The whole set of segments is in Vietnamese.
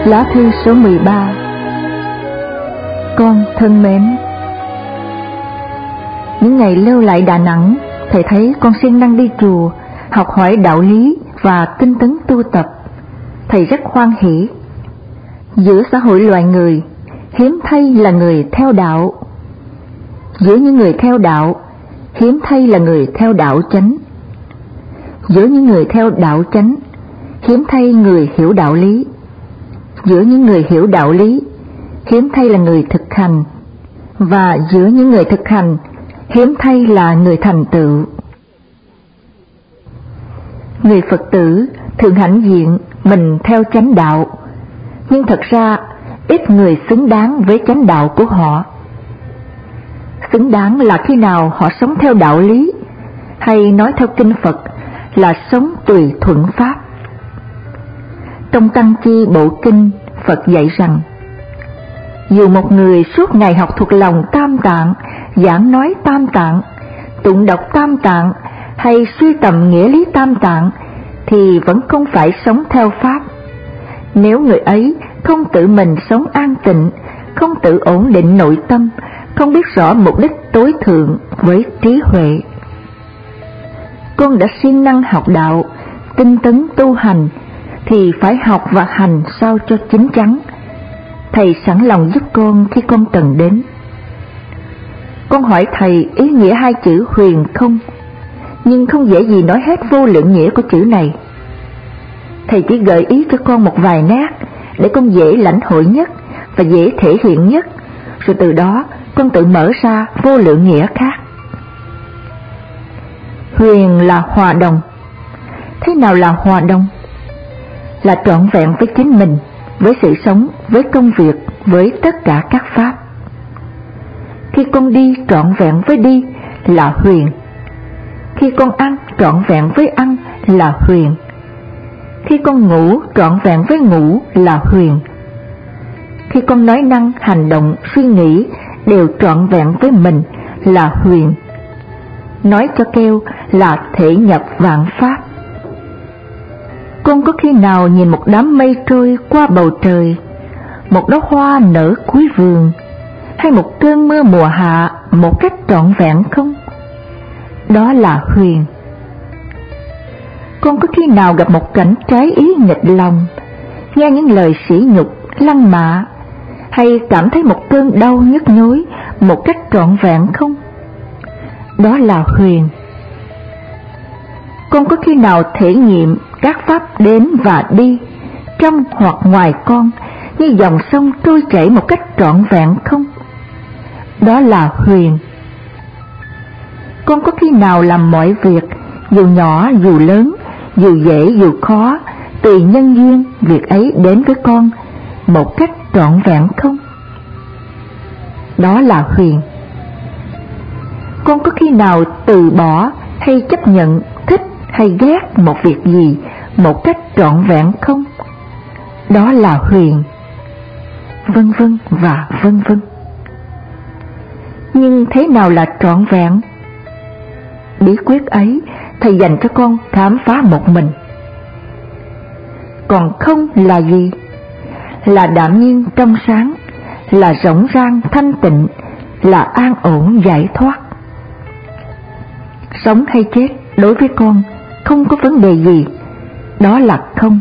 Lá thư số 13. Con thân mến, những ngày lưu lại Đà Nẵng, thầy thấy con siêng năng đi chùa, học hỏi đạo lý và tinh tấn tu tập. Thầy rất hoan hỷ. Giữa xã hội loài người, hiếm thay là người theo đạo. Giữa những người theo đạo, hiếm thay là người theo đạo chánh. Giữa những người theo đạo chánh, hiếm thay người hiểu đạo lý. Giữa những người hiểu đạo lý, hiếm thay là người thực hành. Và giữa những người thực hành, hiếm thay là người thành tựu. Người Phật tử thường hãnh diện mình theo chánh đạo, nhưng thật ra ít người xứng đáng với chánh đạo của họ. Xứng đáng là khi nào họ sống theo đạo lý, hay nói theo kinh Phật là sống tùy thuận pháp. Trong Tăng Chi Bộ Kinh, Phật dạy rằng, dù một người suốt ngày học thuộc lòng Tam Tạng, giảng nói Tam Tạng, tụng đọc Tam Tạng hay suy tầm nghĩa lý Tam Tạng, thì vẫn không phải sống theo pháp. Nếu người ấy không tự mình sống an tịnh, không tự ổn định nội tâm, không biết rõ mục đích tối thượng với trí huệ. Con đã siêng năng học đạo, tinh tấn tu hành, thì phải học và hành sao cho chín chắn. Thầy sẵn lòng giúp con khi con cần đến. Con hỏi thầy ý nghĩa hai chữ huyền không, nhưng không dễ gì nói hết vô lượng nghĩa của chữ này. Thầy chỉ gợi ý cho con một vài nét để con dễ lãnh hội nhất và dễ thể hiện nhất, rồi từ đó con tự mở ra vô lượng nghĩa khác. Huyền là hòa đồng. Thế nào là hòa đồng? Là trọn vẹn với chính mình, với sự sống, với công việc, với tất cả các pháp. Khi con đi trọn vẹn với đi là huyền. Khi con ăn trọn vẹn với ăn là huyền. Khi con ngủ trọn vẹn với ngủ là huyền. Khi con nói năng, hành động, suy nghĩ đều trọn vẹn với mình là huyền. Nói cho kêu là thể nhập vạn pháp. Con có khi nào nhìn một đám mây trôi qua bầu trời, một đóa hoa nở cuối vườn, hay một cơn mưa mùa hạ một cách trọn vẹn không? Đó là huyền. Con có khi nào gặp một cảnh trái ý nghịch lòng, nghe những lời sỉ nhục, lăng mạ, hay cảm thấy một cơn đau nhức nhối một cách trọn vẹn không? Đó là huyền. Con có khi nào thể nghiệm các pháp đến và đi, trong hoặc ngoài con, như dòng sông trôi chảy một cách trọn vẹn không? Đó là huyền. Con có khi nào làm mọi việc, dù nhỏ dù lớn, dù dễ dù khó, tùy nhân duyên việc ấy đến với con một cách trọn vẹn không? Đó là huyền. Con có khi nào từ bỏ hay chấp nhận, thích hay ghét một việc gì một cách trọn vẹn không? Đó là huyền. Vân vân và vân vân. Nhưng thế nào là trọn vẹn? Bí quyết ấy thầy dành cho con khám phá một mình. Còn không là gì? Là đạm nhiên trong sáng, là rỗng rang thanh tịnh, là an ổn giải thoát. Sống hay chết đối với con không có vấn đề gì, đó là không.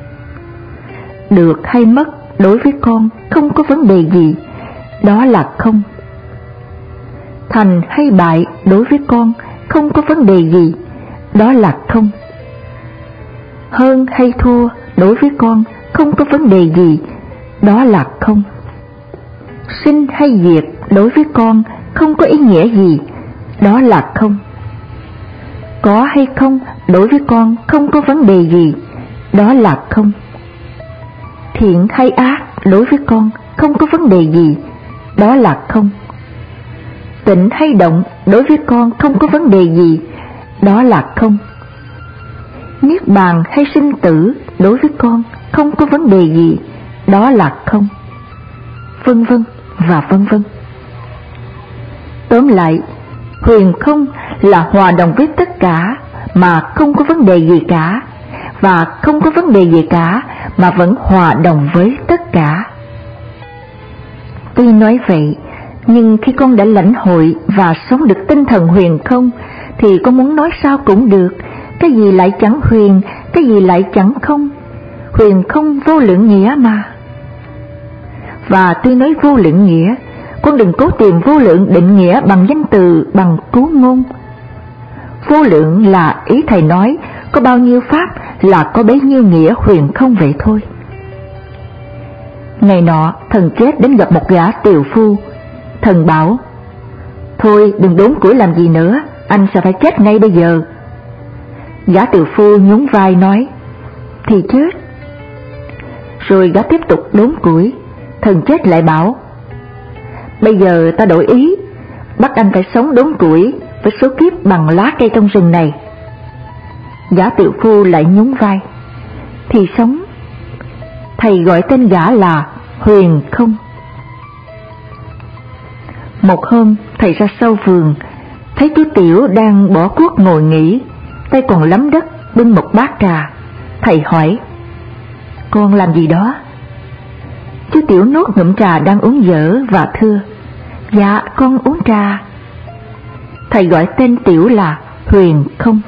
Được hay mất đối với con không có vấn đề gì, đó là không. Thành hay bại đối với con không có vấn đề gì, đó là không. Hơn hay thua đối với con không có vấn đề gì, đó là không. Sinh hay diệt đối với con không có ý nghĩa gì, đó là không. Có hay không đối với con không có vấn đề gì, đó là không. Thiện hay ác đối với con không có vấn đề gì, đó là không. Tịnh hay động đối với con không có vấn đề gì, đó là không. Niết bàn hay sinh tử đối với con không có vấn đề gì, đó là không. Vân vân và vân vân. Tóm lại, huyền không là hòa đồng với tất cả mà không có vấn đề gì cả, và không có vấn đề gì cả mà vẫn hòa đồng với tất cả. Tuy nói vậy, nhưng khi con đã lãnh hội và sống được tinh thần huyền không, thì con muốn nói sao cũng được, cái gì lại chẳng huyền, cái gì lại chẳng không. Huyền không vô lượng nghĩa mà. Và tuy nói vô lượng nghĩa, con đừng cố tìm vô lượng định nghĩa bằng danh từ, bằng cú ngôn. Vô lượng là ý thầy nói, có bao nhiêu pháp là có bấy nhiêu nghĩa huyền không vậy thôi. Ngày nọ, thần chết đến gặp một gã tiều phu. Thần bảo: thôi đừng đốn củi làm gì nữa, anh sẽ phải chết ngay bây giờ. Gã tiều phu nhún vai nói: thì chết. Rồi gã tiếp tục đốn củi. Thần chết lại bảo: bây giờ ta đổi ý, bắt anh phải sống đốn củi với số kiếp bằng lá cây trong rừng này. Gã tiều phu lại nhún vai: thì sống. Thầy gọi tên gã là huyền không. Một hôm thầy ra sau vườn, thấy chú Tiểu đang bỏ cuốc ngồi nghỉ, tay còn lấm đất, bưng một bát trà. Thầy hỏi: con làm gì đó? Chú Tiểu nuốt ngụm trà đang uống dở và thưa: dạ con uống trà. Thầy gọi tên Tiểu là huyền không.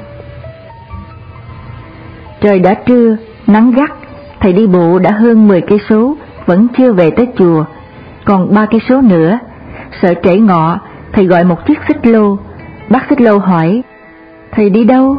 Trời đã trưa, nắng gắt, thầy đi bộ đã hơn 10 cây số, vẫn chưa về tới chùa, còn 3 cây số nữa. Sợ trễ ngọ, thầy gọi một chiếc xích lô. Bác xích lô hỏi: thầy đi đâu?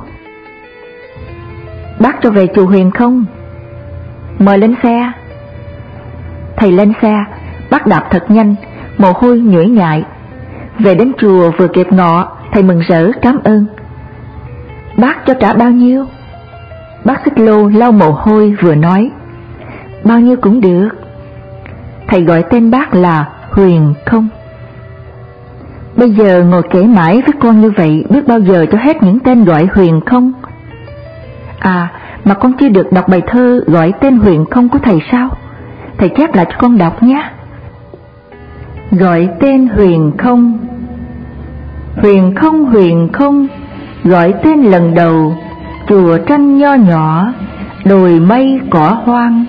Bác cho về chùa Huyền không. Mời lên xe. Thầy lên xe, bác đạp thật nhanh, mồ hôi nhễ nhại. Về đến chùa vừa kịp ngọ, thầy mừng rỡ cảm ơn. Bác cho trả bao nhiêu? Bác xích lô lau mồ hôi vừa nói: bao nhiêu cũng được. Thầy gọi tên bác là huyền không. Bây giờ ngồi kể mãi với con như vậy, biết bao giờ cho hết những tên gọi huyền không? À, mà con chưa được đọc bài thơ gọi tên huyền không của thầy sao? Thầy chép lại cho con đọc nhé. Gọi tên huyền không. Huyền không, huyền không, gọi tên lần đầu, chùa tranh nho nhỏ, đồi mây cỏ hoang.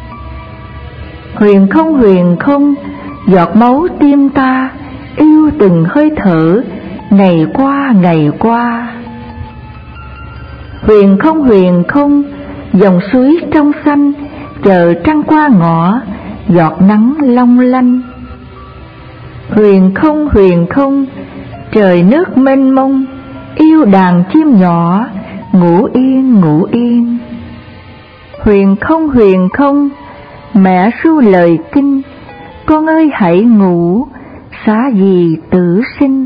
Huyền không, giọt máu tim ta, yêu từng hơi thở, ngày qua ngày qua. Huyền không, dòng suối trong xanh, chờ trăng qua ngõ, giọt nắng long lanh. Huyền không, trời nước mênh mông, yêu đàn chim nhỏ, ngủ yên ngủ yên. Huyền không, mẹ ru lời kinh, con ơi hãy ngủ, xá gì tử sinh.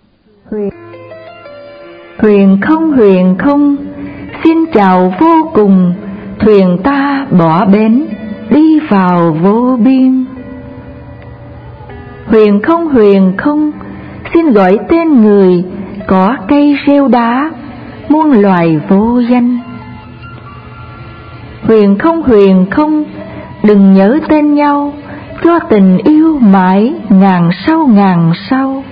Huyền không, xin chào vô cùng, thuyền ta bỏ bến, đi vào vô biên. Huyền không, xin gọi tên người, có cây rêu đá, muôn loài vô danh. Huyền không, đừng nhớ tên nhau, cho tình yêu mãi ngàn sau.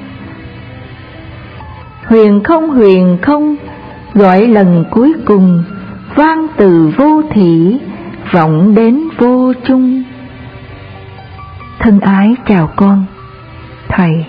Huyền không, gọi lần cuối cùng, vang từ vô thỉ, vọng đến vô chung. Thân ái chào con, thầy.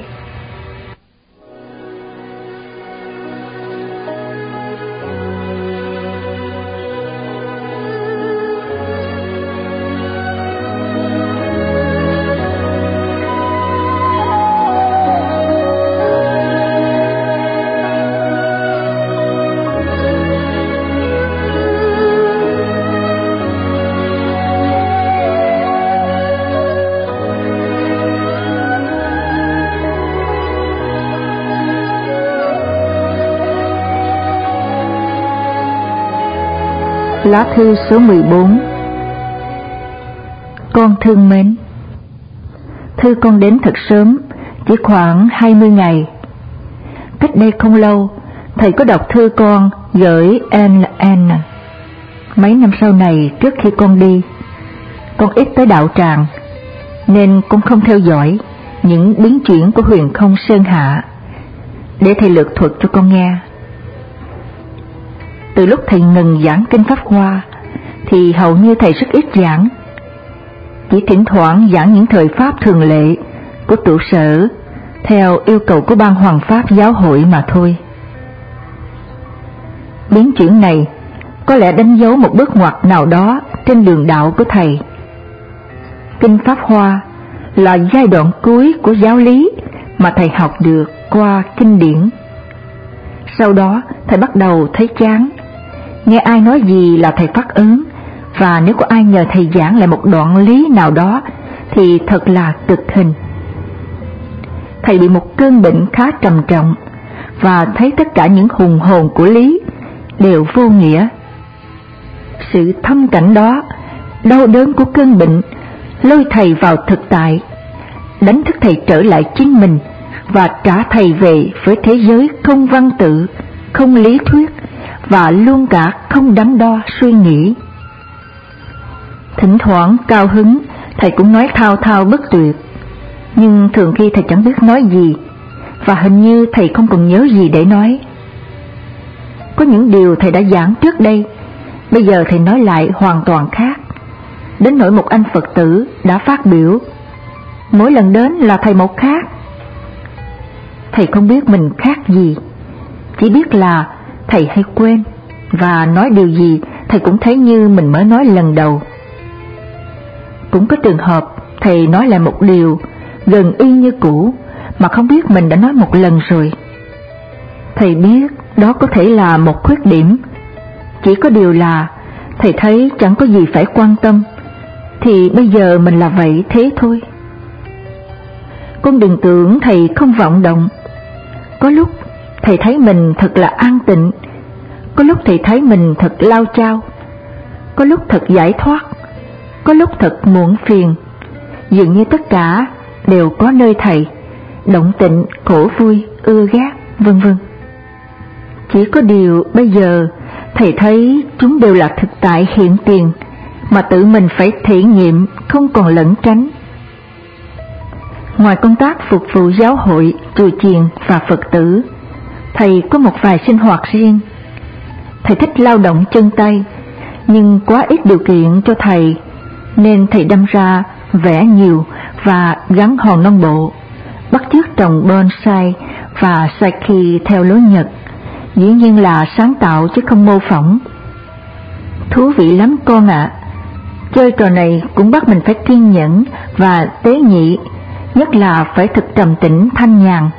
Lá thư số 14. Con thương mến, thư con đến thật sớm, chỉ khoảng 20 ngày. Cách đây không lâu, thầy có đọc thư con gửi NN. Mấy năm sau này, trước khi con đi, con ít tới đạo tràng, nên con không theo dõi những biến chuyển của huyền không Sơn Hạ, để thầy lược thuật cho con nghe. Từ lúc thầy ngừng giảng kinh Pháp Hoa, thì hầu như thầy rất ít giảng. Chỉ thỉnh thoảng giảng những thời pháp thường lệ của trụ sở theo yêu cầu của ban hoàng pháp giáo hội mà thôi. Biến chuyển này có lẽ đánh dấu một bước ngoặt nào đó trên đường đạo của thầy. Kinh Pháp Hoa là giai đoạn cuối của giáo lý mà thầy học được qua kinh điển. Sau đó thầy bắt đầu thấy chán, nghe ai nói gì là thầy phát ớn, và nếu có ai nhờ thầy giảng lại một đoạn lý nào đó thì thật là cực hình. Thầy bị một cơn bệnh khá trầm trọng và thấy tất cả những hùng hồn của lý đều vô nghĩa. Sự thâm cảnh đó, đau đớn của cơn bệnh lôi thầy vào thực tại, đánh thức thầy trở lại chính mình và trả thầy về với thế giới không văn tự, không lý thuyết và luôn cả không đắn đo suy nghĩ. Thỉnh thoảng cao hứng thầy cũng nói thao thao bất tuyệt, nhưng thường khi thầy chẳng biết nói gì, và hình như thầy không còn nhớ gì để nói. Có những điều thầy đã giảng trước đây, bây giờ thầy nói lại hoàn toàn khác, đến nỗi một anh Phật tử đã phát biểu, mỗi lần đến là thầy một khác. Thầy không biết mình khác gì, chỉ biết là thầy hay quên, và nói điều gì thầy cũng thấy như mình mới nói lần đầu. Cũng có trường hợp thầy nói lại một điều gần y như cũ mà không biết mình đã nói một lần rồi. Thầy biết đó có thể là một khuyết điểm, chỉ có điều là thầy thấy chẳng có gì phải quan tâm, thì bây giờ mình là vậy thế thôi. Con đừng tưởng thầy không vọng động. Có lúc thầy thấy mình thật là an tịnh, có lúc thầy thấy mình thật lao chao, có lúc thật giải thoát, có lúc thật muộn phiền. Dường như tất cả đều có nơi thầy, động tịnh, khổ vui, ưa ghét, vân vân. Chỉ có điều bây giờ thầy thấy chúng đều là thực tại hiện tiền mà tự mình phải thể nghiệm, không còn lẩn tránh. Ngoài công tác phục vụ giáo hội, chùa chiền và Phật tử, thầy có một vài sinh hoạt riêng. Thầy thích lao động chân tay, nhưng quá ít điều kiện cho thầy, nên thầy đâm ra vẽ nhiều và gắn hòn non bộ, bắt chước trồng bonsai và saki theo lối Nhật, dĩ nhiên là sáng tạo chứ không mô phỏng. Thú vị lắm con ạ. Chơi trò này cũng bắt mình phải kiên nhẫn và tế nhị, nhất là phải thật trầm tĩnh thanh nhàn.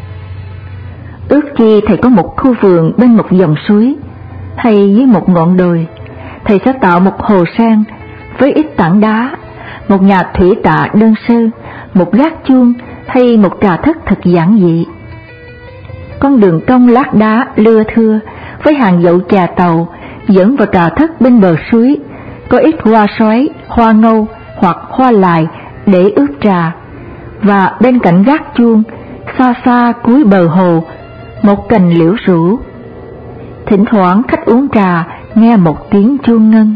Ước chi thầy có một khu vườn bên một dòng suối, hay dưới một ngọn đồi, thầy sẽ tạo một hồ sen với ít tảng đá, một nhà thủy tạ đơn sơ, một gác chuông hay một trà thất thật giản dị. Con đường cong lát đá lưa thưa với hàng dậu trà tàu dẫn vào trà thất bên bờ suối, có ít hoa xoáy, hoa ngâu hoặc hoa lài để ướp trà, và bên cạnh gác chuông, xa xa cuối bờ hồ, một cành liễu rủ. Thỉnh thoảng khách uống trà nghe một tiếng chuông ngân.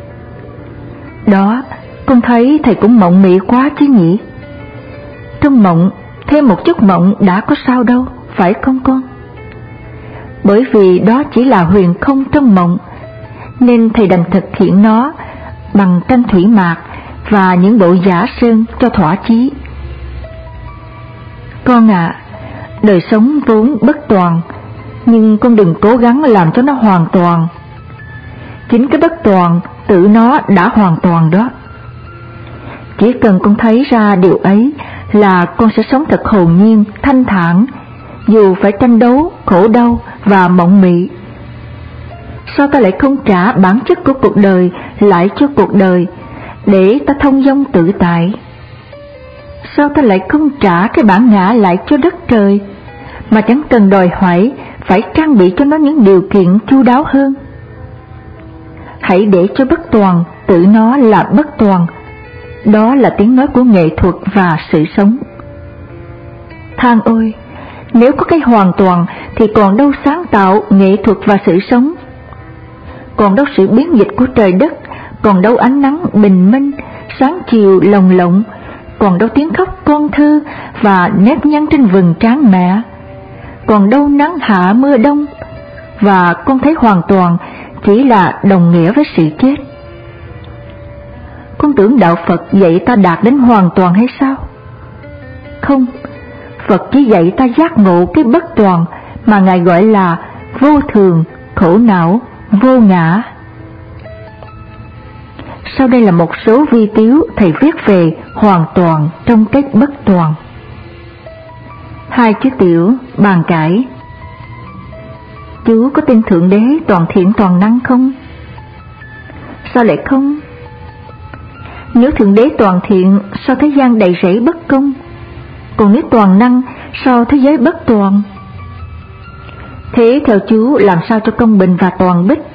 Đó, con thấy thầy cũng mộng mị quá chứ nhỉ? Trong mộng, thêm một chút mộng đã có sao đâu, phải không con? Bởi vì đó chỉ là huyền không trong mộng, nên thầy đành thực hiện nó bằng tranh thủy mạc và những bộ giả sơn cho thỏa chí. Con ạ, đời sống vốn bất toàn, nhưng con đừng cố gắng làm cho nó hoàn toàn. Chính cái bất toàn tự nó đã hoàn toàn đó. Chỉ cần con thấy ra điều ấy là con sẽ sống thật hồn nhiên, thanh thản, dù phải tranh đấu, khổ đau và mộng mị. Sao ta lại không trả bản chất của cuộc đời lại cho cuộc đời, để ta thông dong tự tại? Sao ta lại không trả cái bản ngã lại cho đất trời, mà chẳng cần đòi hỏi phải trang bị cho nó những điều kiện chu đáo hơn? Hãy để cho bất toàn tự nó là bất toàn. Đó là tiếng nói của nghệ thuật và sự sống. Than ôi, nếu có cái hoàn toàn thì còn đâu sáng tạo, nghệ thuật và sự sống, còn đâu sự biến dịch của trời đất, còn đâu ánh nắng bình minh, sáng chiều lồng lộng, còn đâu tiếng khóc con thơ và nếp nhăn trên vầng trán mẹ, còn đâu nắng hạ mưa đông. Và con thấy hoàn toàn chỉ là đồng nghĩa với sự chết. con tưởng đạo Phật dạy ta đạt đến hoàn toàn hay sao? Không, Phật chỉ dạy ta giác ngộ cái bất toàn mà Ngài gọi là vô thường, khổ não, vô ngã. Sau đây là một số vi tiếu thầy viết về hoàn toàn trong cái bất toàn. 2 chữ tiểu bàn cãi. Chú có tin Thượng Đế toàn thiện toàn năng không? Sao lại không? Nếu Thượng Đế toàn thiện, sao thế gian đầy rẫy bất công? Còn nếu toàn năng, sao thế giới bất toàn? Thế theo chú làm sao cho công bình và toàn bích?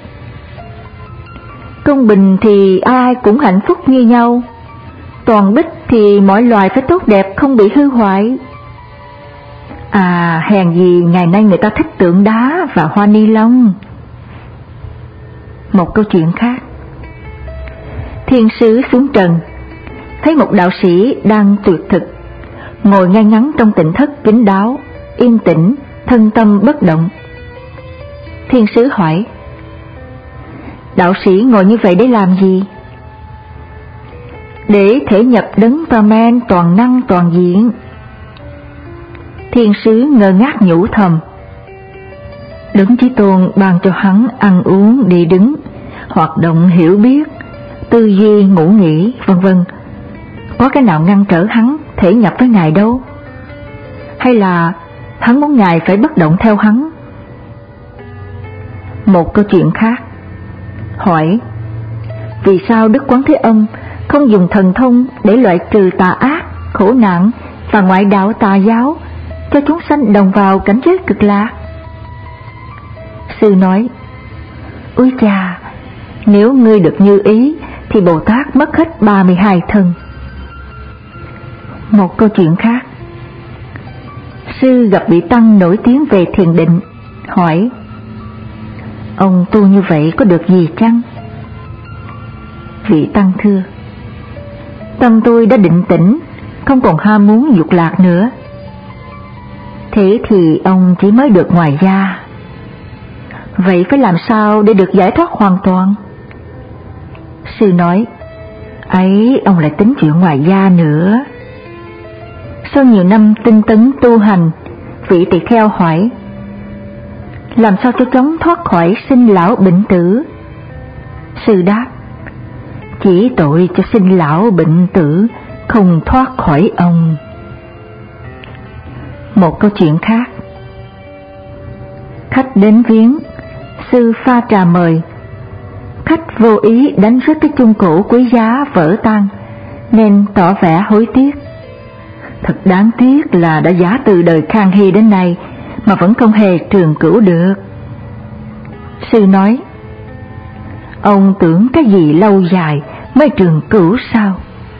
Công bình thì ai cũng hạnh phúc như nhau, toàn bích thì mọi loài phải tốt đẹp không bị hư hoại. À, hèn gì ngày nay người ta thích tượng đá và hoa ni lông. Một câu chuyện khác. Thiên sứ xuống trần, thấy một đạo sĩ đang tuyệt thực, ngồi ngay ngắn trong tịnh thất kín đáo, yên tĩnh, thân tâm bất động. Thiên sứ hỏi: đạo sĩ ngồi như vậy để làm gì? Để thể nhập đấng Brahman toàn năng toàn diện. Thiên sứ ngơ ngác nhủ thầm: Đấng Chí Tôn ban cho hắn ăn uống đi đứng, hoạt động hiểu biết, tư duy ngủ nghỉ, vân vân. Có cái nào ngăn trở hắn thể nhập với Ngài đâu? Hay là hắn muốn Ngài phải bất động theo hắn? Một câu chuyện khác. Hỏi: vì sao Đức Quán Thế Âm không dùng thần thông để loại trừ tà ác, khổ nạn và ngoại đạo tà giáo, cho chúng sanh đồng vào cảnh giới cực lạc? Sư nói: ôi chà, nếu ngươi được như ý thì Bồ Tát mất hết 32 thân. Một câu chuyện khác. Sư gặp vị tăng nổi tiếng về thiền định, hỏi: ông tu như vậy có được gì chăng? Vị tăng thưa: tâm tôi đã định tĩnh, không còn ham muốn dục lạc nữa. Thế thì ông chỉ mới được ngoài gia. Vậy phải làm sao để được giải thoát hoàn toàn? Sư nói: ấy, ông lại tính chuyện ngoài gia nữa. Sau nhiều năm tinh tấn tu hành, vị tỳ kheo hỏi: làm sao cho chóng thoát khỏi sinh lão bệnh tử? Sư đáp: chỉ tội cho sinh lão bệnh tử, không thoát khỏi ông. Một câu chuyện khác. Khách đến viếng, sư pha trà mời. Khách vô ý đánh rớt cái chung cổ quý giá vỡ tan, nên tỏ vẻ hối tiếc. Thật đáng tiếc là đã giả từ đời Khang Hy đến nay mà vẫn không hề trường cửu được. Sư nói: ông tưởng cái gì lâu dài mới trường cửu sao?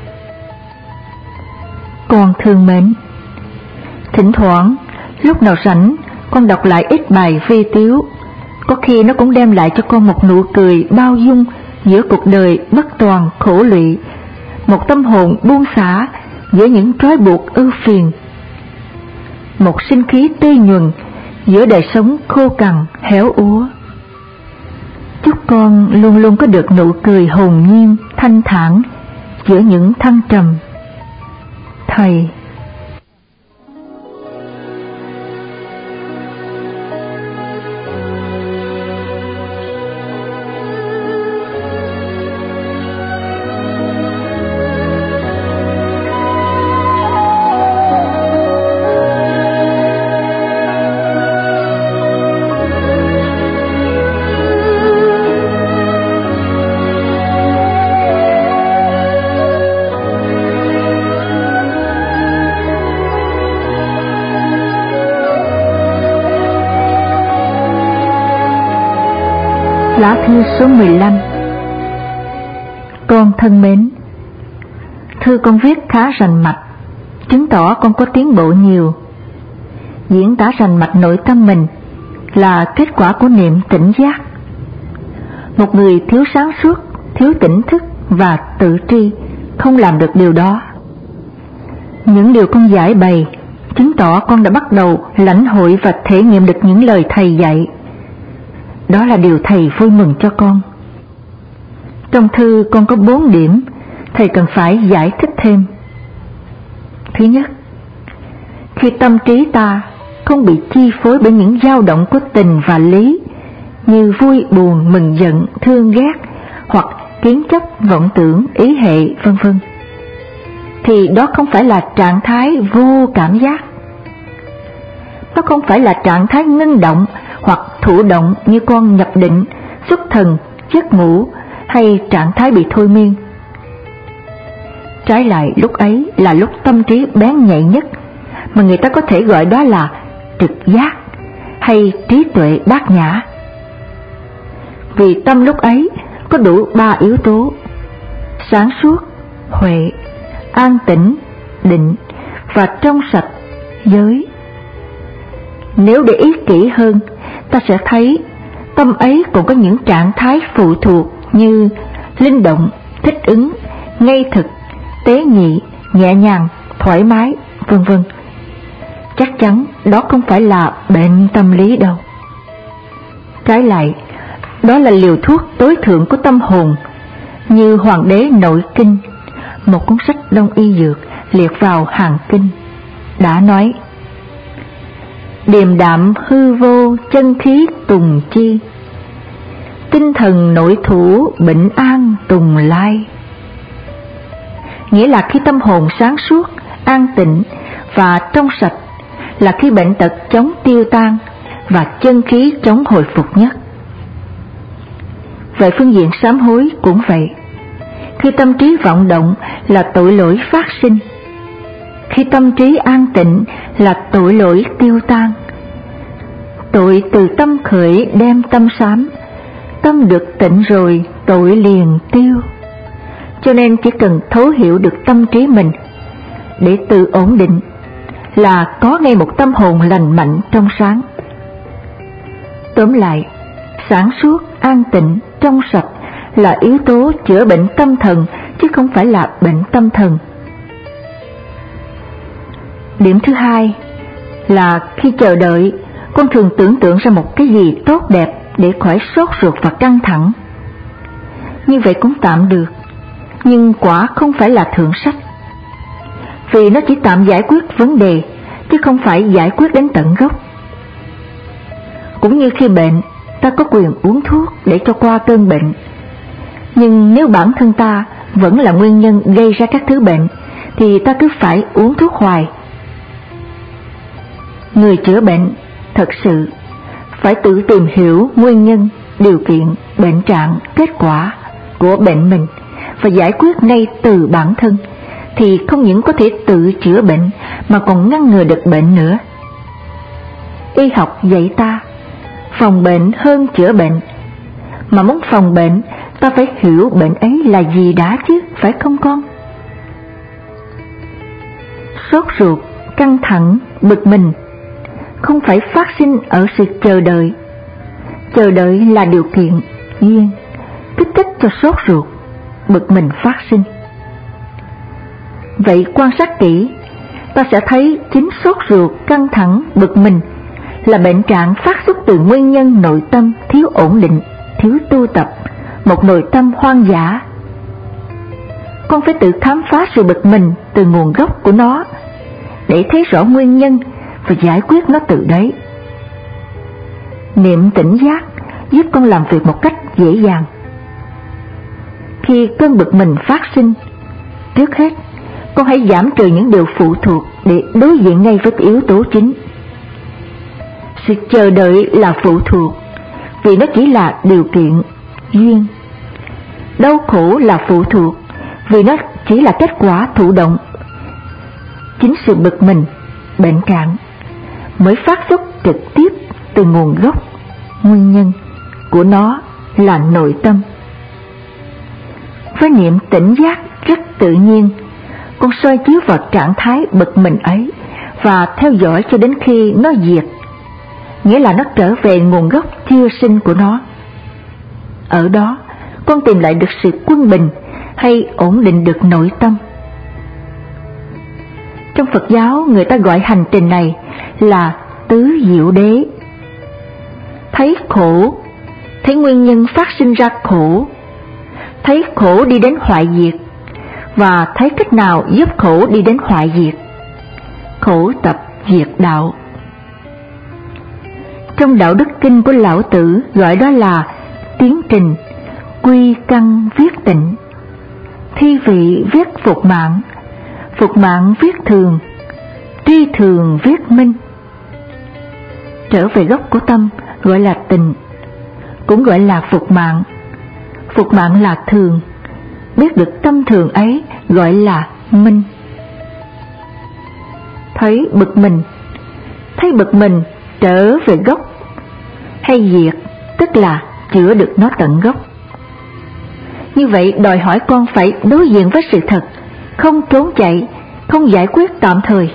Con thương mến, thỉnh thoảng lúc nào rảnh con đọc lại ít bài vi tiếu, có khi nó cũng đem lại cho con một nụ cười bao dung giữa cuộc đời bất toàn khổ lụy, một tâm hồn buông xả giữa những trói buộc ưu phiền, một sinh khí tươi nhuần giữa đời sống khô cằn héo úa. Chúc con luôn luôn có được nụ cười hồn nhiên thanh thản giữa những thăng trầm. Thầy. Lá thư số 15. Con thân mến, thư con viết khá rành mạch, chứng tỏ con có tiến bộ nhiều. Diễn tả rành mạch nội tâm mình là kết quả của niệm tỉnh giác. Một người thiếu sáng suốt, thiếu tỉnh thức và tự tri không làm được điều đó. Những điều con giải bày chứng tỏ con đã bắt đầu lãnh hội và thể nghiệm được những lời thầy dạy. Đó là điều thầy vui mừng cho con. Trong thư con có 4 điểm thầy cần phải giải thích thêm. Thứ nhất, khi tâm trí ta không bị chi phối bởi những dao động của tình và lý như vui buồn, mừng giận, thương ghét hoặc kiến chấp, vọng tưởng, ý hệ, vân vân, thì đó không phải là trạng thái vô cảm giác. Nó không phải là trạng thái ngưng động hoặc thụ động như con nhập định, xuất thần, giấc ngủ hay trạng thái bị thôi miên. Trái lại, lúc ấy là lúc tâm trí bén nhạy nhất, mà người ta có thể gọi đó là trực giác hay trí tuệ bát nhã. Vì tâm lúc ấy có đủ 3 yếu tố: sáng suốt, huệ, an tĩnh, định và trong sạch, giới. Nếu để ý kỹ hơn, ta sẽ thấy tâm ấy còn có những trạng thái phụ thuộc như linh động, thích ứng, ngây thực, tế nhị, nhẹ nhàng, thoải mái, vân vân. Chắc chắn đó không phải là bệnh tâm lý đâu. Trái lại, đó là liều thuốc tối thượng của tâm hồn, như Hoàng đế Nội Kinh, một cuốn sách đông y dược liệt vào hàng kinh, đã nói: điềm đạm hư vô, chân khí tùng chi, tinh thần nội thủ, bình an tùng lai. Nghĩa là khi tâm hồn sáng suốt, an tịnh và trong sạch là khi bệnh tật chóng tiêu tan và chân khí chóng hồi phục nhất. Về phương diện sám hối cũng vậy. Khi tâm trí vọng động là tội lỗi phát sinh, khi tâm trí an tịnh là tội lỗi tiêu tan. Tội từ tâm khởi đem tâm sám, tâm được tịnh rồi tội liền tiêu. Cho nên chỉ cần thấu hiểu được tâm trí mình để tự ổn định là có ngay một tâm hồn lành mạnh trong sáng. Tóm lại, sáng suốt, an tịnh, trong sạch là yếu tố chữa bệnh tâm thần chứ không phải là bệnh tâm thần. Điểm thứ hai là khi chờ đợi, con thường tưởng tượng ra một cái gì tốt đẹp để khỏi sốt ruột và căng thẳng. Như vậy cũng tạm được, nhưng quả không phải là thượng sách, vì nó chỉ tạm giải quyết vấn đề chứ không phải giải quyết đến tận gốc. Cũng như khi bệnh, ta có quyền uống thuốc để cho qua cơn bệnh, nhưng nếu bản thân ta vẫn là nguyên nhân gây ra các thứ bệnh thì ta cứ phải uống thuốc hoài. Người chữa bệnh thật sự phải tự tìm hiểu nguyên nhân, điều kiện, bệnh trạng, kết quả của bệnh mình và giải quyết ngay từ bản thân, thì không những có thể tự chữa bệnh mà còn ngăn ngừa được bệnh nữa. Y học dạy ta phòng bệnh hơn chữa bệnh, mà muốn phòng bệnh ta phải hiểu bệnh ấy là gì đã chứ, phải không con? Sốt ruột, căng thẳng, bực mình không phải phát sinh ở sự chờ đợi. Chờ đợi là điều kiện, duyên, kích thích cho sốt ruột, bực mình phát sinh. Vậy quan sát kỹ, ta sẽ thấy chính sốt ruột, căng thẳng, bực mình là bệnh trạng phát xuất từ nguyên nhân nội tâm thiếu ổn định, thiếu tu tập, một nội tâm hoang dã. Con phải tự khám phá sự bực mình từ nguồn gốc của nó để thấy rõ nguyên nhân và giải quyết nó từ đấy. Niệm tỉnh giác giúp con làm việc một cách dễ dàng. Khi cơn bực mình phát sinh, trước hết con hãy giảm trừ những điều phụ thuộc để đối diện ngay với yếu tố chính. Sự chờ đợi là phụ thuộc vì nó chỉ là điều kiện, duyên. Đau khổ là phụ thuộc vì nó chỉ là kết quả thụ động. Chính sự bực mình, bệnh trạng mới phát xuất trực tiếp từ nguồn gốc, nguyên nhân của nó là nội tâm. Với niệm tỉnh giác rất tự nhiên, con soi chiếu vào trạng thái bực mình ấy và theo dõi cho đến khi nó diệt, nghĩa là nó trở về nguồn gốc chưa sinh của nó. Ở đó, con tìm lại được sự quân bình hay ổn định được nội tâm. Trong Phật giáo, người ta gọi hành trình này là tứ diệu đế. Thấy khổ, thấy nguyên nhân phát sinh ra khổ, thấy khổ đi đến hoại diệt, và thấy cách nào giúp khổ đi đến hoại diệt. Khổ tập diệt đạo. Trong Đạo Đức Kinh của Lão Tử gọi đó là tiến trình quy căn viết tịnh, thi vị viết phục mạng viết thường, tri thường viết minh. Trở về gốc của tâm gọi là tịnh, cũng gọi là phục mạng. Phục mạng là thường, biết được tâm thường ấy gọi là minh. Thấy bực mình trở về gốc, hay diệt tức là chữa được nó tận gốc. Như vậy đòi hỏi con phải đối diện với sự thật, không trốn chạy, không giải quyết tạm thời.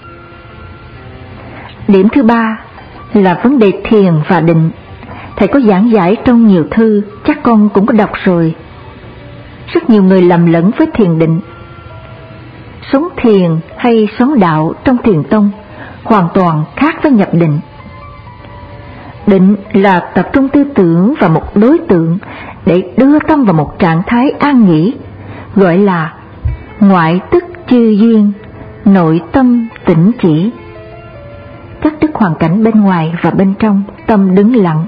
Điểm thứ ba là vấn đề thiền và định. Thầy có giảng giải trong nhiều thư, chắc con cũng có đọc rồi. Rất nhiều người lầm lẫn với thiền định. Sống thiền hay sống đạo trong thiền tông hoàn toàn khác với nhập định. Định là tập trung tư tưởng vào một đối tượng để đưa tâm vào một trạng thái an nghỉ, gọi là ngoại tức chư duyên, nội tâm tĩnh chỉ. Cắt đứt hoàn cảnh bên ngoài và bên trong, tâm đứng lặng.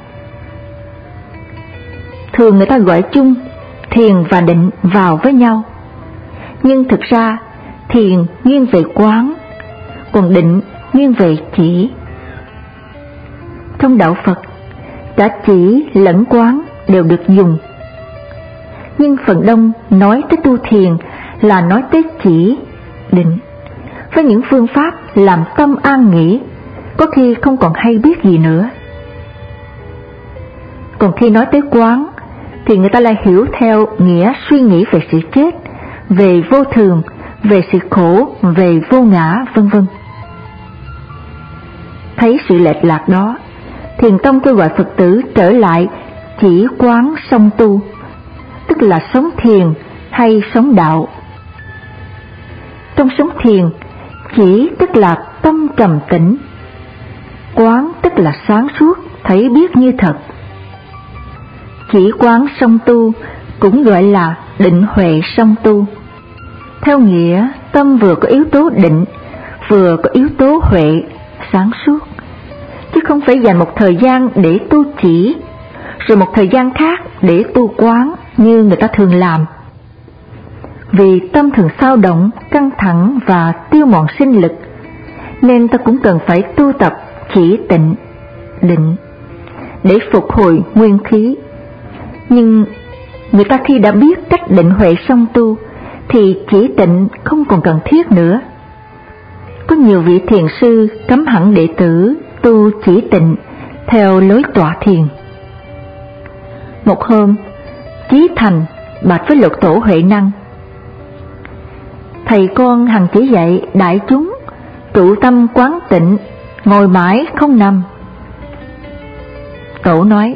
Thường người ta gọi chung thiền và định vào với nhau, nhưng thực ra thiền nghiêng về quán, còn định nghiêng về chỉ. Trong đạo Phật, cả chỉ lẫn quán đều được dùng, nhưng phần đông nói tới tu thiền là nói tới chỉ, định, với những phương pháp làm tâm an nghỉ, có khi không còn hay biết gì nữa. Còn khi nói tới quán thì người ta lại hiểu theo nghĩa suy nghĩ về sự chết, về vô thường, về sự khổ, về vô ngã, vân vân. Thấy sự lệch lạc đó, Thiền tông kêu gọi Phật tử trở lại chỉ quán song tu, tức là sống thiền hay sống đạo. Trong sống thiền, chỉ tức là tâm trầm tĩnh, quán tức là sáng suốt, thấy biết như thật. Chỉ quán song tu cũng gọi là định huệ song tu, theo nghĩa tâm vừa có yếu tố định, vừa có yếu tố huệ, sáng suốt, chứ không phải dành một thời gian để tu chỉ, rồi một thời gian khác để tu quán như người ta thường làm. Vì tâm thường xao động, căng thẳng và tiêu mòn sinh lực, nên ta cũng cần phải tu tập chỉ tịnh, định, để phục hồi nguyên khí. Nhưng người ta khi đã biết cách định huệ song tu, thì chỉ tịnh không còn cần thiết nữa. Có nhiều vị thiền sư cấm hẳn đệ tử tu chỉ tịnh theo lối tọa thiền. Một hôm, Chí Thành bạch với Lục Tổ Huệ Năng: thầy con hằng chỉ dạy đại chúng trụ tâm quán tịnh, ngồi mãi không nằm. Tổ nói: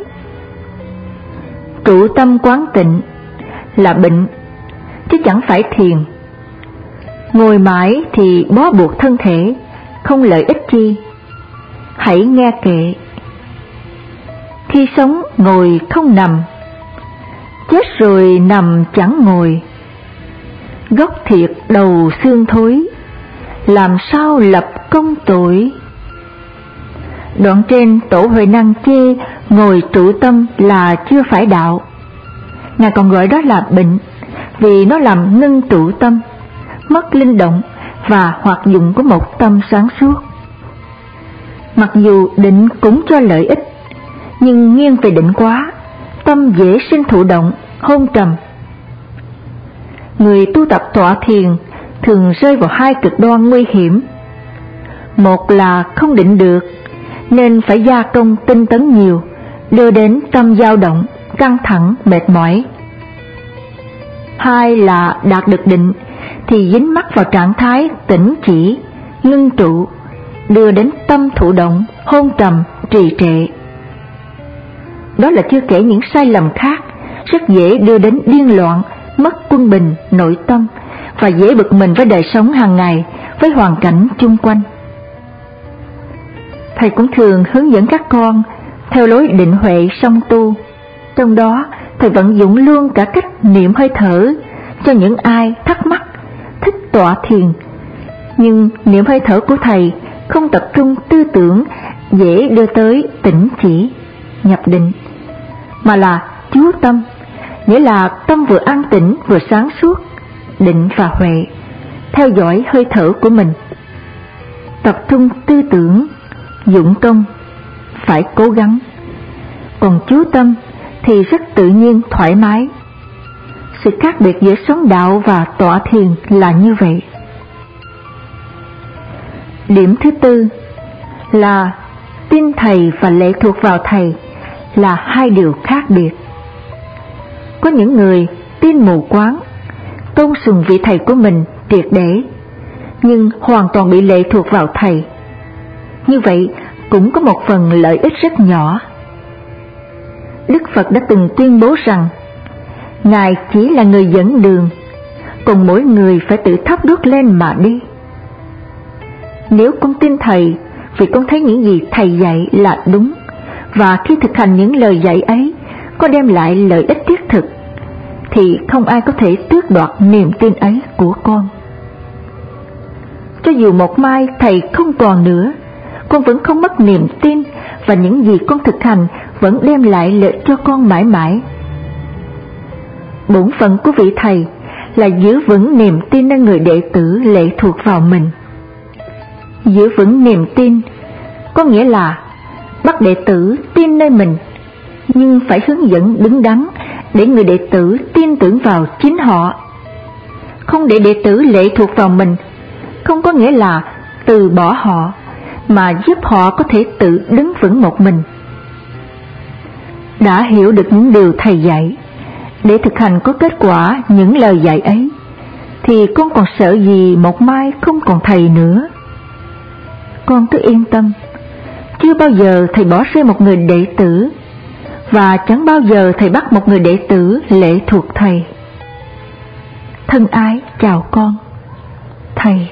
trụ tâm quán tịnh là bệnh, chứ chẳng phải thiền. Ngồi mãi thì bó buộc thân thể, không lợi ích chi. Hãy nghe kệ. Khi sống ngồi không nằm, chết rồi nằm chẳng ngồi. Gốc thiệt đầu xương thối, làm sao lập công tội. Đoạn trên Tổ Huệ Năng chê ngồi trụ tâm là chưa phải đạo. Ngài còn gọi đó là bệnh, vì nó làm ngưng trụ tâm, mất linh động và hoạt dụng của một tâm sáng suốt. Mặc dù định cũng cho lợi ích, nhưng nghiêng về định quá, tâm dễ sinh thụ động, hôn trầm. Người tu tập tọa thiền thường rơi vào hai cực đoan nguy hiểm. Một là không định được, nên phải gia công tinh tấn nhiều, đưa đến tâm dao động, căng thẳng, mệt mỏi. Hai là đạt được định thì dính mắc vào trạng thái tĩnh chỉ, ngưng trụ, đưa đến tâm thụ động, hôn trầm, trì trệ. Đó là chưa kể những sai lầm khác, rất dễ đưa đến điên loạn, mất quân bình nội tâm và dễ bực mình với đời sống hàng ngày, với hoàn cảnh chung quanh. Thầy cũng thường hướng dẫn các con theo lối định huệ song tu. Trong đó thầy vận dụng luôn cả cách niệm hơi thở cho những ai thắc mắc tọa thiền. Nhưng niệm hơi thở của thầy không tập trung tư tưởng dễ đưa tới tỉnh chỉ, nhập định, mà là chú tâm, nghĩa là tâm vừa an tĩnh vừa sáng suốt, định và huệ, theo dõi hơi thở của mình. Tập trung tư tưởng, dụng công, phải cố gắng. Còn chú tâm thì rất tự nhiên, thoải mái. Sự khác biệt giữa sống đạo và tọa thiền là như vậy. Điểm thứ tư là tin thầy và lệ thuộc vào thầy là hai điều khác biệt. Có những người tin mù quáng, tôn sùng vị thầy của mình triệt để, nhưng hoàn toàn bị lệ thuộc vào thầy. Như vậy cũng có một phần lợi ích rất nhỏ. Đức Phật đã từng tuyên bố rằng Ngài chỉ là người dẫn đường, còn mỗi người phải tự thắp đuốc lên mà đi. Nếu con tin thầy vì con thấy những gì thầy dạy là đúng, và khi thực hành những lời dạy ấy có đem lại lợi ích thiết thực, thì không ai có thể tước đoạt niềm tin ấy của con. Cho dù một mai thầy không còn nữa, con vẫn không mất niềm tin, và những gì con thực hành vẫn đem lại lợi cho con mãi mãi. Bổn phận của vị thầy là giữ vững niềm tin nơi người đệ tử lệ thuộc vào mình. Giữ vững niềm tin có nghĩa là bắt đệ tử tin nơi mình, nhưng phải hướng dẫn đúng đắn để người đệ tử tin tưởng vào chính họ. Không để đệ tử lệ thuộc vào mình không có nghĩa là từ bỏ họ, mà giúp họ có thể tự đứng vững một mình. Đã hiểu được những điều thầy dạy, để thực hành có kết quả những lời dạy ấy, thì con còn sợ gì một mai không còn thầy nữa. Con cứ yên tâm, chưa bao giờ thầy bỏ rơi một người đệ tử, và chẳng bao giờ thầy bắt một người đệ tử lệ thuộc thầy. Thân ái chào con, thầy.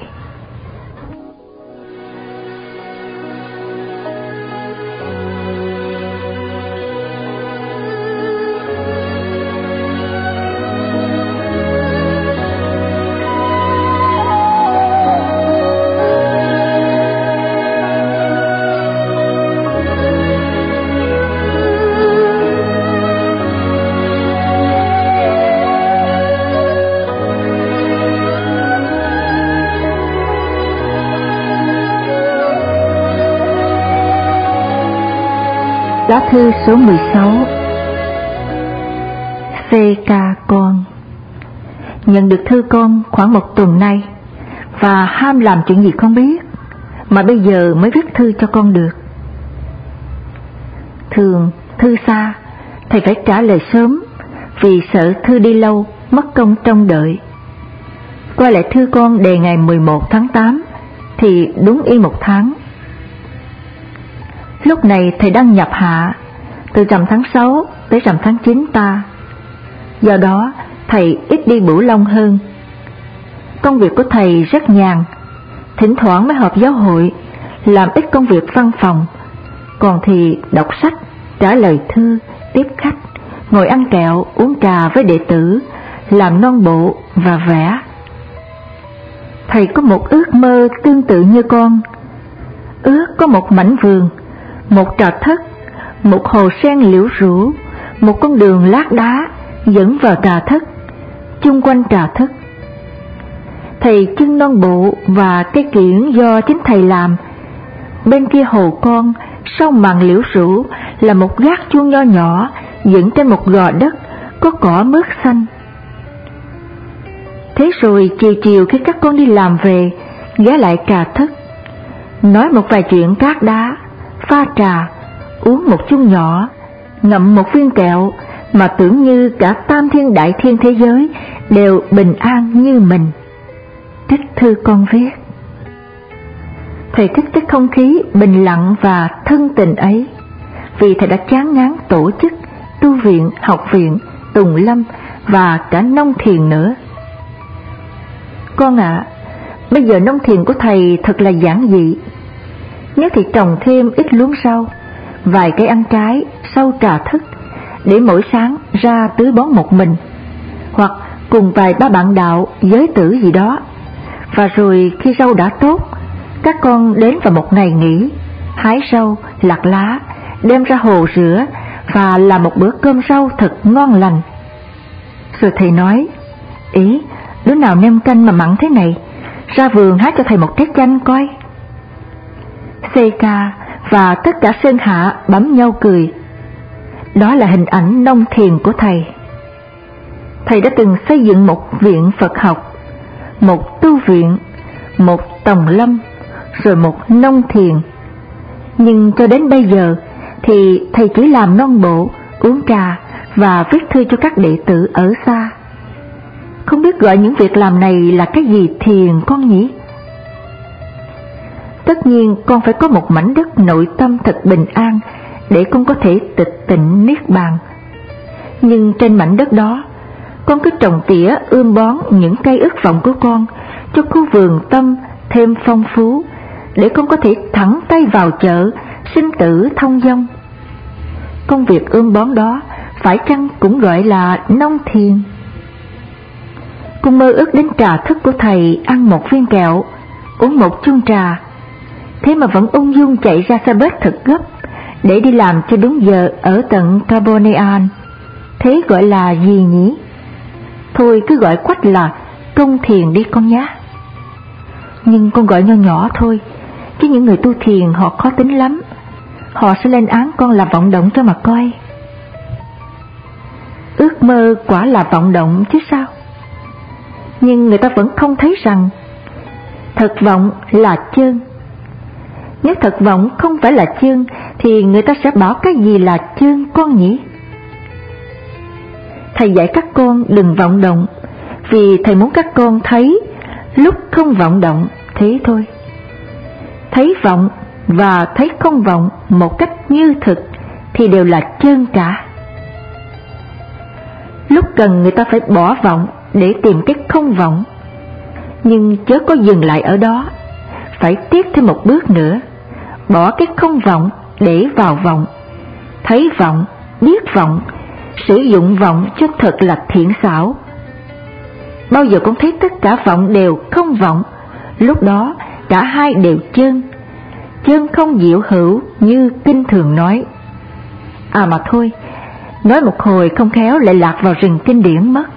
Lá thư số 16. CK con. Nhận được thư con khoảng một tuần nay, và ham làm chuyện gì không biết, mà bây giờ mới viết thư cho con được. Thường thư xa, thầy phải trả lời sớm, vì sợ thư đi lâu mất công trông đợi. Quay lại thư con đề ngày 11 tháng 8 thì đúng y một tháng. Lúc này thầy đang nhập hạ, từ rằm tháng 6 tới rằm tháng 9 ta. Do đó thầy ít đi Bửu Long hơn. Công việc của thầy rất nhàn, thỉnh thoảng mới họp giáo hội, làm ít công việc văn phòng, còn thì đọc sách, trả lời thư, tiếp khách, ngồi ăn kẹo, uống trà với đệ tử, làm non bộ và vẽ. Thầy có một ước mơ tương tự như con, ước có một mảnh vườn, một trà thất, một hồ sen liễu rủ, một con đường lát đá dẫn vào trà thất, chung quanh trà thất. Thầy chân non bộ và cây kiển do chính thầy làm. Bên kia hồ con, sau màn liễu rủ là một gác chuông nho nhỏ dựng trên một gò đất có cỏ mướt xanh. Thế rồi chiều chiều khi các con đi làm về, ghé lại trà thất, nói một vài chuyện cát đá, pha trà, uống một chung nhỏ, ngậm một viên kẹo, mà tưởng như cả tam thiên đại thiên thế giới đều bình an như mình. Trích thư con viết. Thầy thích cái không khí bình lặng và thân tình ấy, vì thầy đã chán ngán tổ chức, tu viện, học viện, tùng lâm và cả nông thiền nữa. Con ạ, bây giờ nông thiền của thầy thật là giản dị. Nếu thầy trồng thêm ít luống rau, vài cây ăn trái sau trà thức, để mỗi sáng ra tưới bón một mình, hoặc cùng vài ba bạn đạo giới tử gì đó, Và rồi khi rau đã tốt, các con đến vào một ngày nghỉ, hái rau, lặt lá, đem ra hồ rửa và làm một bữa cơm rau thật ngon lành. Rồi thầy nói: Ý, đứa nào nêm canh mà mặn thế này, ra vườn hái cho thầy một trái chanh coi. Ca và tất cả Sơn Hạ bấm nhau cười. Đó là hình ảnh nông thiền của thầy. Thầy đã từng xây dựng một viện Phật học, một tu viện, một tòng lâm, rồi một nông thiền. Nhưng cho đến bây giờ thì thầy chỉ làm non bộ, uống trà và viết thư cho các đệ tử ở xa. Không biết gọi những việc làm này là cái gì thiền con nhỉ? Tất nhiên con phải có một mảnh đất nội tâm thật bình an để con có thể tịch tịnh niết bàn. Nhưng trên mảnh đất đó, con cứ trồng tỉa ươm bón những cây ước vọng của con cho khu vườn tâm thêm phong phú, để con có thể thẳng tay vào chợ, sinh tử thông dong. Công việc ươm bón đó phải chăng cũng gọi là nông thiền? Con mơ ước đến trà thức của thầy, ăn một viên kẹo, uống một chung trà, thế mà vẫn ung dung chạy ra xe bus thật gấp để đi làm cho đúng giờ ở tận Carbonean. Thế gọi là gì nhỉ? Thôi cứ gọi quách là công thiền đi con nhá. Nhưng con gọi nho nhỏ thôi, chứ những người tu thiền họ khó tính lắm. Họ sẽ lên án con là vọng động cho mà coi. Ước mơ quả là vọng động chứ sao. Nhưng người ta vẫn không thấy rằng thật vọng là chơn. Nếu thật vọng không phải là chơn thì người ta sẽ bảo cái gì là chơn con nhỉ? Thầy dạy các con đừng vọng động, vì thầy muốn các con thấy lúc không vọng động thế thôi. Thấy vọng và thấy không vọng một cách như thực thì đều là chơn cả. Lúc cần người ta phải bỏ vọng để tìm cái không vọng, nhưng chớ có dừng lại ở đó, phải tiếp thêm một bước nữa, bỏ cái không vọng để vào vọng, thấy vọng, biết vọng, sử dụng vọng cho thật là thiện xảo. Bao giờ con thấy tất cả vọng đều không vọng, lúc đó cả hai đều chơn, chơn không diệu hữu như kinh thường nói. À mà thôi, nói một hồi không khéo lại lạc vào rừng kinh điển mất.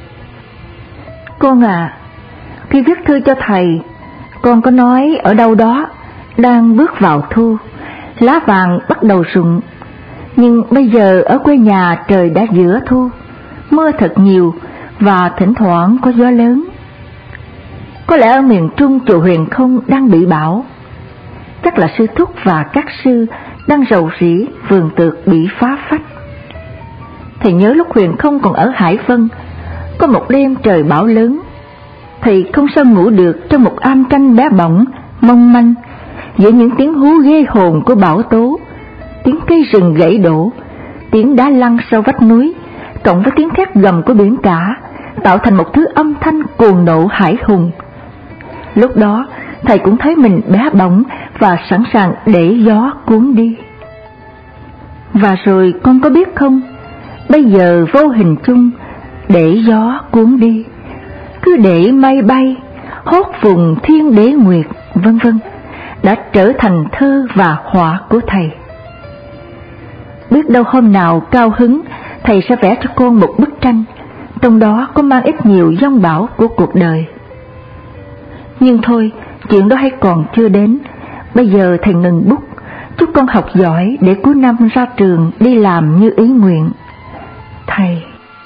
Con à, khi viết thư cho thầy, con có nói ở đâu đó đang bước vào thu, lá vàng bắt đầu rụng. Nhưng bây giờ ở quê nhà trời đã giữa thu, mưa thật nhiều và thỉnh thoảng có gió lớn. Có lẽ ở miền Trung chùa Huyền Không đang bị bão. Chắc là sư thúc và các sư đang rầu rĩ vườn tược bị phá phách. Thầy nhớ lúc Huyền Không còn ở Hải Vân, có một đêm trời bão lớn. Thầy không sao ngủ được trong một am tranh bé bỏng, mong manh, giữa những tiếng hú ghê hồn của bão tố, tiếng cây rừng gãy đổ, tiếng đá lăn sau vách núi, cộng với tiếng thét gầm của biển cả, tạo thành một thứ âm thanh cuồng nộ hải hùng. Lúc đó, thầy cũng thấy mình bé bỏng và sẵn sàng để gió cuốn đi. Và rồi con có biết không, bây giờ vô hình chung, để gió cuốn đi, cứ để mây bay, hốt vùng thiên đế nguyệt, vân vân, đã trở thành thơ và họa của thầy. Biết đâu hôm nào cao hứng, thầy sẽ vẽ cho con một bức tranh, trong đó có mang ít nhiều giông bão của cuộc đời. Nhưng thôi, chuyện đó hay còn chưa đến. Bây giờ thầy ngừng bút, chúc con học giỏi để cuối năm ra trường đi làm như ý nguyện. Thầy.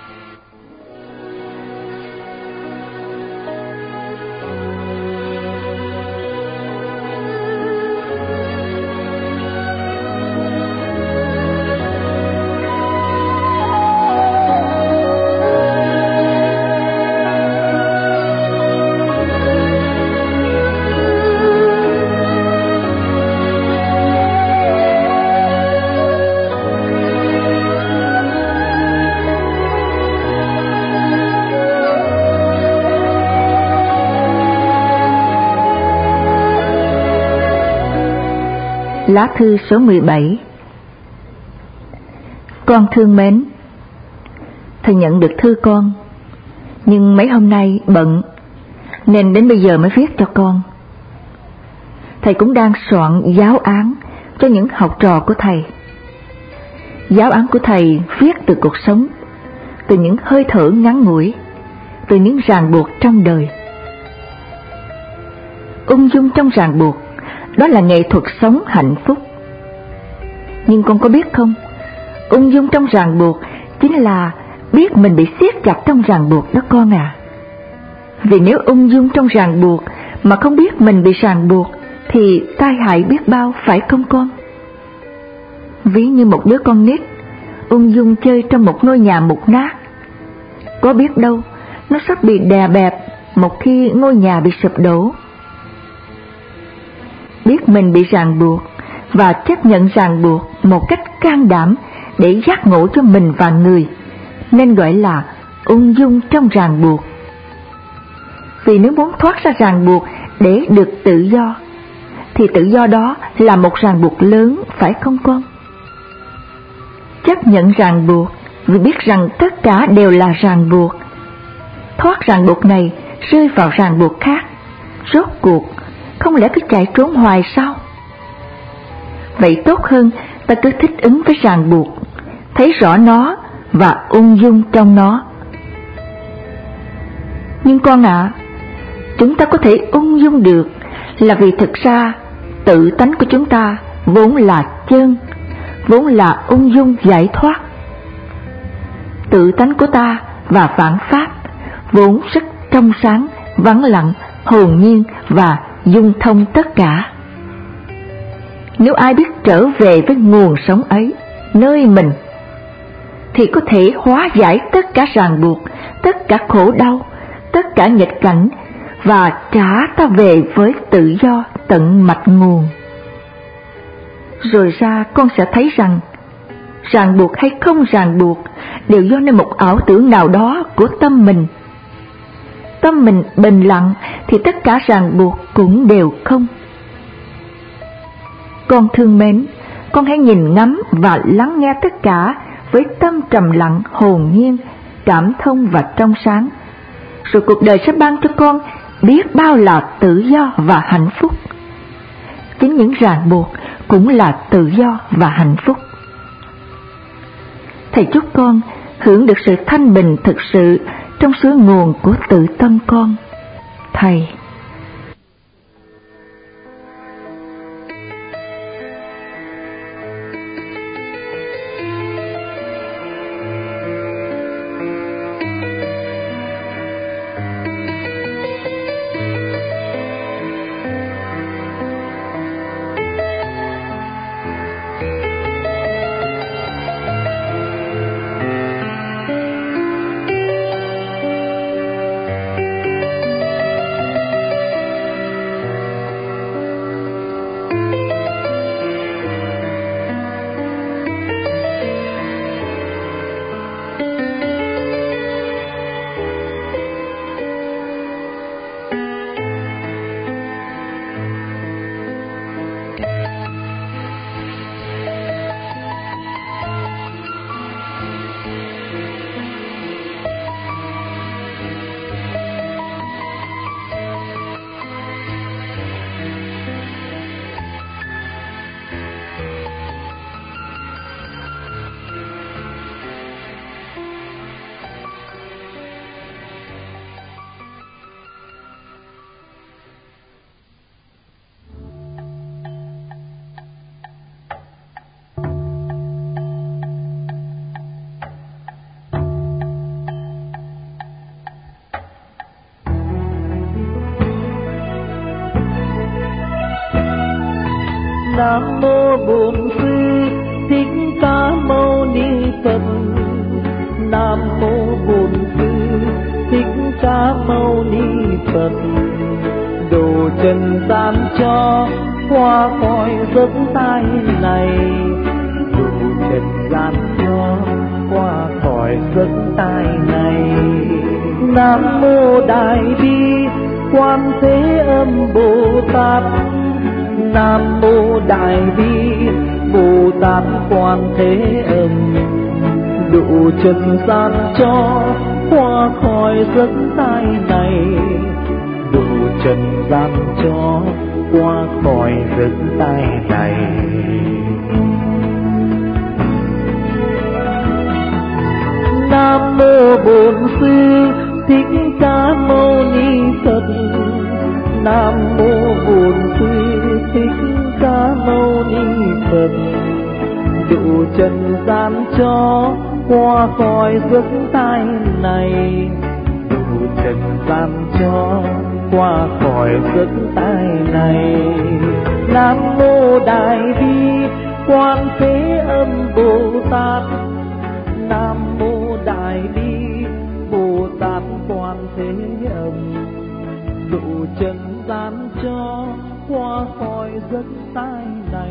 Lá thư số 17. Con thương mến, thầy nhận được thư con, nhưng mấy hôm nay bận. nên đến bây giờ mới viết cho con. Thầy cũng đang soạn giáo án cho những học trò của thầy. Giáo án của thầy viết từ cuộc sống, từ những hơi thở ngắn ngủi, từ những ràng buộc trong đời. Ung dung trong ràng buộc, đó là nghệ thuật sống hạnh phúc. Nhưng con có biết không, ung dung trong ràng buộc chính là biết mình bị siết chặt trong ràng buộc đó con à. Vì nếu ung dung trong ràng buộc mà không biết mình bị ràng buộc thì tai hại biết bao, phải không con? Ví như một đứa con nít ung dung chơi trong một ngôi nhà mục nát, có biết đâu nó sắp bị đè bẹp một khi ngôi nhà bị sụp đổ. Biết mình bị ràng buộc và chấp nhận ràng buộc một cách can đảm để giác ngộ cho mình và người, nên gọi là ung dung trong ràng buộc. Vì nếu muốn thoát ra ràng buộc để được tự do, thì tự do đó là một ràng buộc lớn, phải không con? Chấp nhận ràng buộc vì biết rằng tất cả đều là ràng buộc. Thoát ràng buộc này rơi vào ràng buộc khác, rốt cuộc không lẽ cứ chạy trốn hoài sao? Vậy tốt hơn ta cứ thích ứng với ràng buộc, thấy rõ nó và ung dung trong nó. Nhưng con ạ, chúng ta có thể ung dung được là vì thực ra tự tánh của chúng ta vốn là chân, vốn là ung dung giải thoát. Tự tánh của ta và vạn pháp vốn rất trong sáng, vắng lặng, hồn nhiên và dung thông tất cả. Nếu ai biết trở về với nguồn sống ấy, nơi mình, thì có thể hóa giải tất cả ràng buộc, tất cả khổ đau, tất cả nghịch cảnh và trả ta về với tự do tận mạch nguồn. Rồi ra con sẽ thấy rằng ràng buộc hay không ràng buộc đều do nên một ảo tưởng nào đó của tâm mình. Tâm mình bình lặng thì tất cả ràng buộc cũng đều không. Con thương mến, con hãy nhìn ngắm và lắng nghe tất cả với tâm trầm lặng, hồn nhiên, cảm thông và trong sáng. Rồi cuộc đời sẽ ban cho con biết bao là tự do và hạnh phúc. Chính những ràng buộc cũng là tự do và hạnh phúc. Thầy chúc con hưởng được sự thanh bình thực sự trong suối nguồn của tự tâm con. Thầy. Nam mô Bổn Sư Thích Ca Mâu Ni Phật. Nam mô Bổn Sư Thích Ca Mâu Ni Phật. Độ trần gian cho qua khỏi giấc tai này. Độ trần gian cho qua khỏi giấc tai này. Nam mô Đại Bi Quan Thế Âm Bồ Tát. Nam mô Đại Bi Bồ Tát Quan Thế Âm. Độ trần gian cho qua khỏi giấc tai này. Độ trần gian cho qua khỏi giấc tai này. Nam mô Bổn Sư Thích Ca Mâu Ni Phật. Nam mô Bổn Sư Thích Ca Mâu Ni Phật. Độ trần gian cho qua khỏi giấc tai này. Độ trần gian cho qua khỏi giấc tai này. Nam mô Đại Bi Quan Thế Âm Bồ Tát. Nam mô Đại Bi Bồ Tát Quan Thế Âm. Độ trần gian cho qua khỏi giấc tai này.